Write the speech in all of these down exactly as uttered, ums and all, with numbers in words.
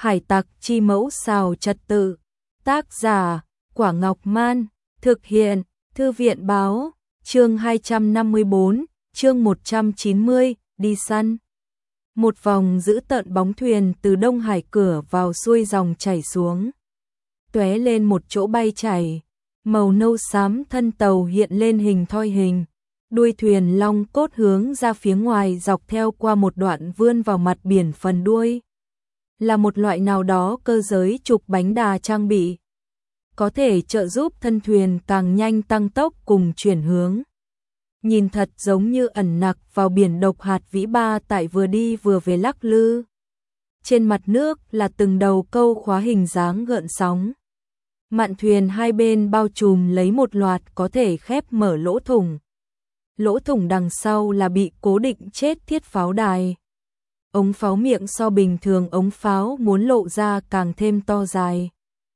Hải tặc chi mẫu xào trật tự. Tác giả, Quả Ngọc Man. Thực hiện, Thư viện báo. Chương hai trăm năm mươi bốn, chương một trăm chín mươi, đi săn. Một vòng giữ tợn bóng thuyền từ Đông Hải cửa vào xuôi dòng chảy xuống. Tóe lên một chỗ bay chảy. Màu nâu xám thân tàu hiện lên hình thoi hình. Đuôi thuyền long cốt hướng ra phía ngoài dọc theo qua một đoạn vươn vào mặt biển phần đuôi. Là một loại nào đó cơ giới trục bánh đà trang bị. Có thể trợ giúp thân thuyền càng nhanh tăng tốc cùng chuyển hướng. Nhìn thật giống như ẩn nặc vào biển độc hạt vĩ ba tại vừa đi vừa về lắc lư. Trên mặt nước là từng đầu câu khóa hình dáng gợn sóng. Mạn thuyền hai bên bao trùm lấy một loạt có thể khép mở lỗ thủng. Lỗ thủng đằng sau là bị cố định chết thiết pháo đài. Ống pháo miệng so bình thường ống pháo muốn lộ ra càng thêm to dài.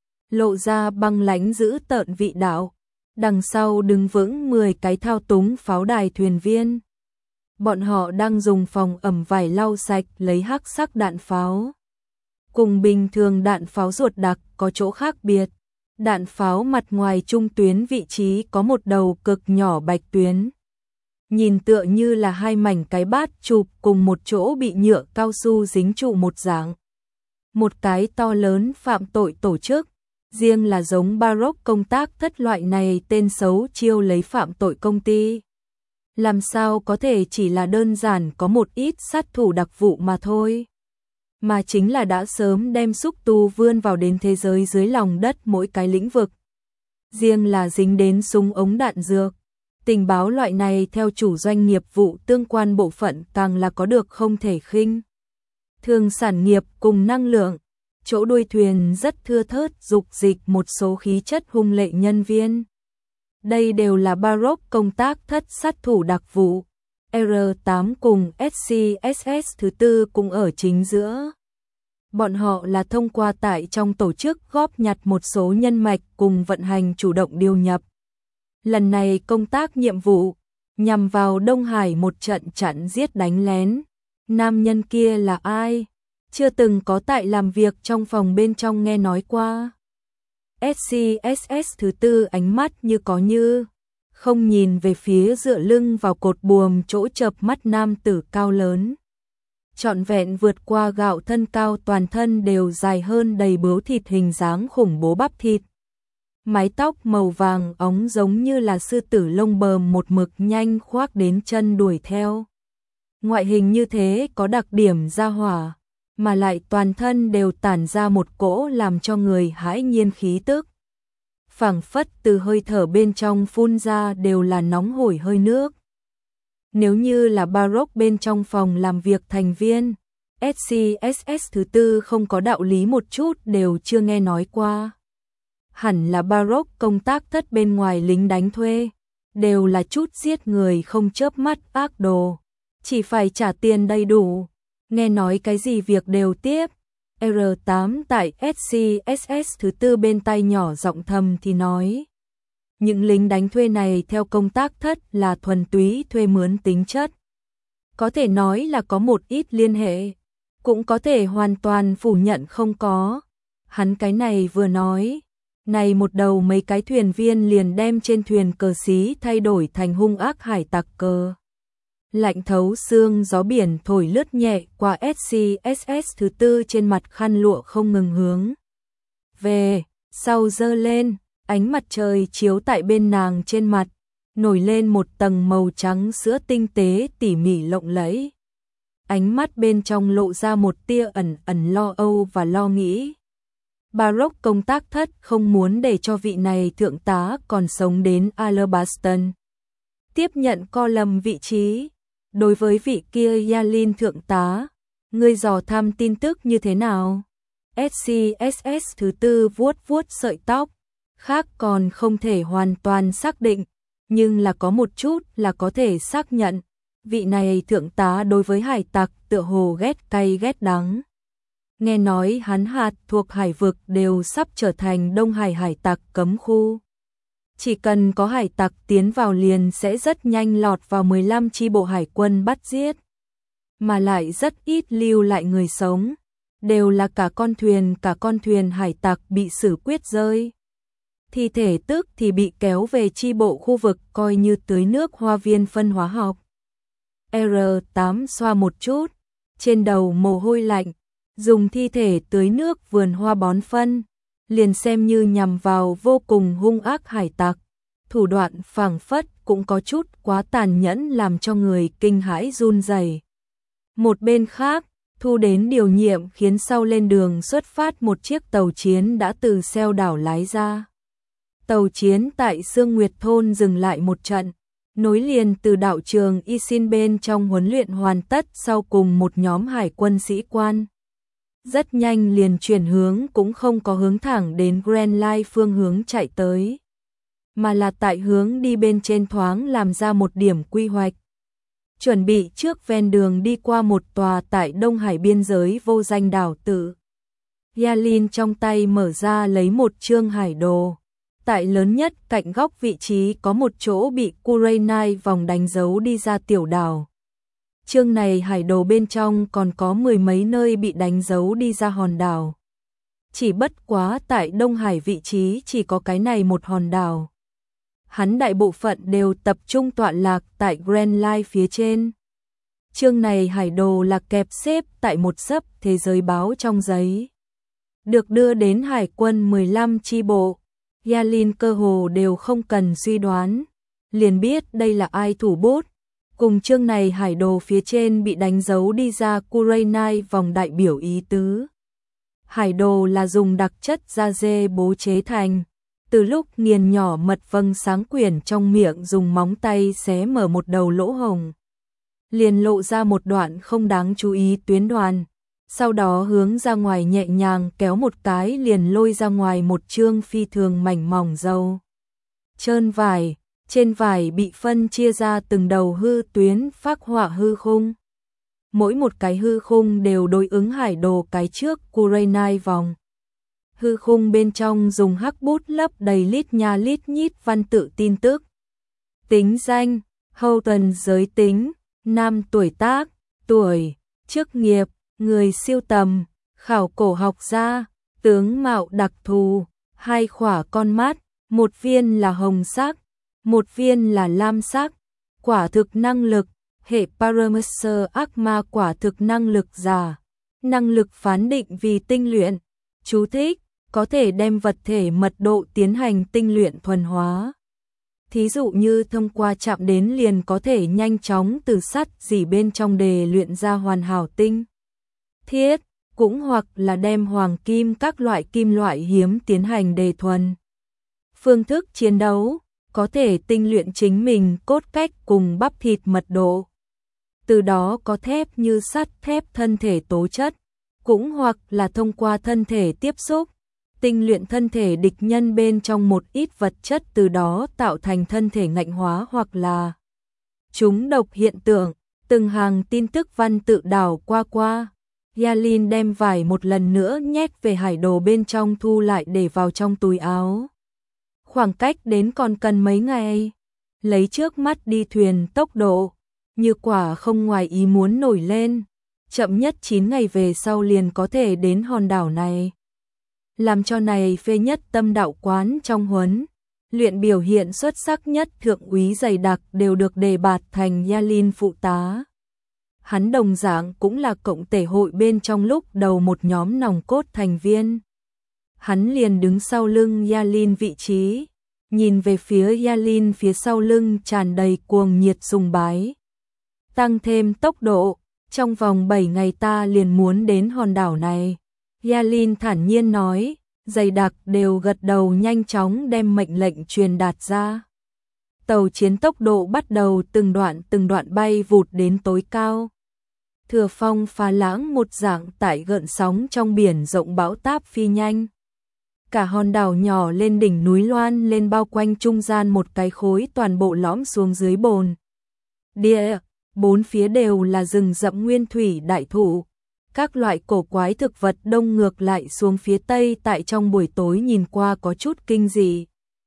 Lộ ra băng lãnh giữ tợn vị đạo. Đằng sau đứng vững mười cái thao túng pháo đài thuyền viên. Bọn họ đang dùng phòng ẩm vải lau sạch lấy hắc sắc đạn pháo. Cùng bình thường đạn pháo ruột đặc có chỗ khác biệt. Đạn pháo mặt ngoài trung tuyến vị trí có một đầu cực nhỏ bạch tuyến. Nhìn tựa như là hai mảnh cái bát chụp cùng một chỗ bị nhựa cao su dính trụ một dạng. Một cái to lớn phạm tội tổ chức. Riêng là giống Baroque công tác thất loại này tên xấu chiêu lấy phạm tội công ty. Làm sao có thể chỉ là đơn giản có một ít sát thủ đặc vụ mà thôi. Mà chính là đã sớm đem xúc tu vươn vào đến thế giới dưới lòng đất mỗi cái lĩnh vực. Riêng là dính đến súng ống đạn dược. Tình báo loại này theo chủ doanh nghiệp vụ tương quan bộ phận càng là có được không thể khinh. Thường sản nghiệp cùng năng lượng. Chỗ đuôi thuyền rất thưa thớt dục dịch một số khí chất hung lệ nhân viên. Đây đều là Baroque công tác thất sát thủ đặc vụ. R tám cùng S C S S thứ tư cũng ở chính giữa. Bọn họ là thông qua tại trong tổ chức góp nhặt một số nhân mạch cùng vận hành chủ động điều nhập. Lần này công tác nhiệm vụ nhằm vào Đông Hải một trận chặn giết đánh lén. Nam nhân kia là ai? Chưa từng có tại làm việc trong phòng bên trong nghe nói qua. S C S S thứ tư ánh mắt như có như không nhìn về phía dựa lưng vào cột buồm chỗ chợp mắt nam tử cao lớn. Trọn vẹn vượt qua gạo thân cao toàn thân đều dài hơn đầy bướu thịt hình dáng khủng bố bắp thịt. Mái tóc màu vàng óng giống như là sư tử lông bờm một mực nhanh khoác đến chân đuổi theo. Ngoại hình như thế có đặc điểm ra hỏa. Mà lại toàn thân đều tản ra một cỗ làm cho người hãi nhiên khí tức. Phảng phất từ hơi thở bên trong phun ra đều là nóng hổi hơi nước. Nếu như là Baroque bên trong phòng làm việc thành viên, S C S S thứ tư không có đạo lý một chút đều chưa nghe nói qua. Hẳn là Baroque công tác thất bên ngoài lính đánh thuê, đều là chút giết người không chớp mắt ác đồ, chỉ phải trả tiền đầy đủ. Nghe nói cái gì việc đều tiếp. R tám tại S C S S thứ tư bên tai nhỏ giọng thầm thì nói. Những lính đánh thuê này theo công tác thất là thuần túy thuê mướn tính chất. Có thể nói là có một ít liên hệ. Cũng có thể hoàn toàn phủ nhận không có. Hắn cái này vừa nói. Này một đầu mấy cái thuyền viên liền đem trên thuyền cờ xí thay đổi thành hung ác hải tặc cờ. Lạnh thấu xương gió biển thổi lướt nhẹ qua S C S S thứ tư trên mặt khăn lụa không ngừng hướng về sau dơ lên, ánh mặt trời chiếu tại bên nàng trên mặt, nổi lên một tầng màu trắng sữa tinh tế tỉ mỉ lộng lẫy. Ánh mắt bên trong lộ ra một tia ẩn ẩn lo âu và lo nghĩ. Baroque công tác thất không muốn để cho vị này thượng tá còn sống đến Alabaston tiếp nhận co lầm vị trí. Đối với vị kia Yalin thượng tá, ngươi dò thăm tin tức như thế nào? S C S S thứ tư vuốt vuốt sợi tóc, khác còn không thể hoàn toàn xác định, nhưng là có một chút là có thể xác nhận, vị này thượng tá đối với hải tặc tựa hồ ghét cay ghét đắng. Nghe nói hắn hạt thuộc hải vực đều sắp trở thành Đông Hải hải tặc cấm khu. Chỉ cần có hải tặc tiến vào liền sẽ rất nhanh lọt vào mười lăm chi bộ hải quân bắt giết. Mà lại rất ít lưu lại người sống. đều là cả con thuyền, cả con thuyền hải tặc bị xử quyết rơi. Thi thể tức thì bị kéo về chi bộ khu vực coi như tưới nước hoa viên phân hóa học. R tám xoa một chút, trên đầu mồ hôi lạnh, dùng thi thể tưới nước vườn hoa bón phân, liền xem như nhằm vào vô cùng hung ác hải tặc. Thủ đoạn phảng phất cũng có chút quá tàn nhẫn làm cho người kinh hãi run rẩy. Một bên khác, thu đến điều nhiệm khiến sau lên đường xuất phát một chiếc tàu chiến đã từ xeo đảo lái ra. Tàu chiến tại Sương Nguyệt Thôn dừng lại một trận, nối liền từ đạo trường Y Sin bên trong huấn luyện hoàn tất sau cùng một nhóm hải quân sĩ quan. Rất nhanh liền chuyển hướng cũng không có hướng thẳng đến Grand Line phương hướng chạy tới, mà là tại hướng đi bên trên thoáng làm ra một điểm quy hoạch. Chuẩn bị trước ven đường đi qua một tòa tại Đông Hải biên giới vô danh đảo tử. Yalin trong tay mở ra lấy một chương hải đồ. Tại lớn nhất cạnh góc vị trí có một chỗ bị Kurenai vòng đánh dấu đi ra tiểu đảo. Chương này hải đồ bên trong còn có mười mấy nơi bị đánh dấu đi ra hòn đảo. Chỉ bất quá tại Đông Hải vị trí chỉ có cái này một hòn đảo. Hắn đại bộ phận đều tập trung tọa lạc tại Grand Line phía trên. Chương này hải đồ là kẹp xếp tại một xấp thế giới báo trong giấy. Được đưa đến hải quân mười lăm chi bộ. Yalin cơ hồ đều không cần suy đoán, liền biết đây là ai thủ bút. Cùng chương này hải đồ phía trên bị đánh dấu đi ra Kurenai vòng đại biểu ý tứ. Hải đồ là dùng đặc chất da dê bố chế thành. Từ lúc nghiền nhỏ mật vâng sáng quyển trong miệng dùng móng tay xé mở một đầu lỗ hồng, liền lộ ra một đoạn không đáng chú ý tuyến đoàn. Sau đó hướng ra ngoài nhẹ nhàng kéo một cái liền lôi ra ngoài một chương phi thường mảnh mỏng dâu trơn vải, trên vải bị phân chia ra từng đầu hư tuyến phác họa hư khung. Mỗi một cái hư khung đều đối ứng hải đồ cái trước Kurenai vòng. Hư khung bên trong dùng hắc bút lấp đầy lít nha lít nhít văn tự tin tức. Tính danh, hậu tuần giới tính, nam tuổi tác, tuổi, chức nghiệp, người siêu tầm, khảo cổ học gia, tướng mạo đặc thù, hai khỏa con mắt, một viên là hồng sắc, một viên là lam sắc, quả thực năng lực, hệ parameter ác ma quả thực năng lực giả, năng lực phán định vì tinh luyện, chú thích, có thể đem vật thể mật độ tiến hành tinh luyện thuần hóa. Thí dụ như thông qua chạm đến liền có thể nhanh chóng từ sắt dỉ bên trong đề luyện ra hoàn hảo tinh thiết, cũng hoặc là đem hoàng kim các loại kim loại hiếm tiến hành đề thuần. Phương thức chiến đấu, có thể tinh luyện chính mình cốt cách cùng bắp thịt mật độ. Từ đó có thép như sắt thép thân thể tố chất, cũng hoặc là thông qua thân thể tiếp xúc, tinh luyện thân thể địch nhân bên trong một ít vật chất từ đó tạo thành thân thể ngạnh hóa hoặc là chúng độc hiện tượng. Từng hàng tin tức văn tự đảo qua qua. Yalin đem vải một lần nữa nhét về hải đồ bên trong thu lại để vào trong túi áo. Khoảng cách đến còn cần mấy ngày. Lấy trước mắt đi thuyền tốc độ, như quả không ngoài ý muốn nổi lên. Chậm nhất chín ngày về sau liền có thể đến hòn đảo này. Làm cho này phê nhất tâm đạo quán trong huấn luyện biểu hiện xuất sắc nhất thượng úy dày đặc đều được đề bạt thành Yalin phụ tá. Hắn đồng dạng cũng là cộng tể hội bên trong lúc đầu một nhóm nòng cốt thành viên. Hắn liền đứng sau lưng Yalin vị trí, nhìn về phía Yalin phía sau lưng tràn đầy cuồng nhiệt sùng bái. Tăng thêm tốc độ, trong vòng bảy ngày ta liền muốn đến hòn đảo này. Yalin thản nhiên nói, dày đặc đều gật đầu nhanh chóng đem mệnh lệnh truyền đạt ra. Tàu chiến tốc độ bắt đầu từng đoạn từng đoạn bay vụt đến tối cao. Thừa phong phá lãng một dạng tại gợn sóng trong biển rộng bão táp phi nhanh. Cả hòn đảo nhỏ lên đỉnh núi loan lên bao quanh trung gian một cái khối toàn bộ lõm xuống dưới bồn địa, bốn phía đều là rừng rậm nguyên thủy đại thụ. Các loại cổ quái thực vật đông ngược lại xuống phía tây tại trong buổi tối nhìn qua có chút kinh dị.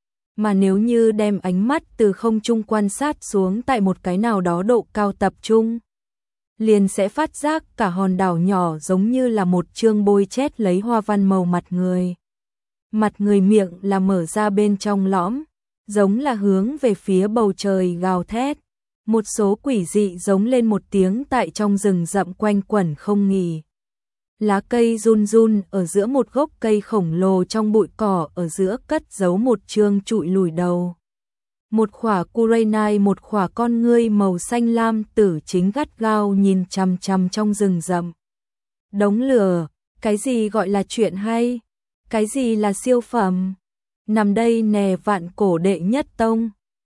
Mà nếu như đem ánh mắt từ không trung quan sát xuống tại một cái nào đó độ cao tập trung, liền sẽ phát giác cả hòn đảo nhỏ giống như là một chương bôi chét lấy hoa văn màu mặt người. Mặt người miệng là mở ra bên trong lõm, giống là hướng về phía bầu trời gào thét. Một số quỷ dị giống lên một tiếng tại trong rừng rậm quanh quẩn không nghỉ. Lá cây run run ở giữa một gốc cây khổng lồ trong bụi cỏ ở giữa cất giấu một chương trụi lùi đầu. Một khỏa Kurenai, một khỏa con ngươi màu xanh lam tử chính gắt gao nhìn chằm chằm trong rừng rậm. Đống lửa, cái gì gọi là chuyện hay? Cái gì là siêu phẩm? Nằm đây nè vạn cổ đệ nhất tông.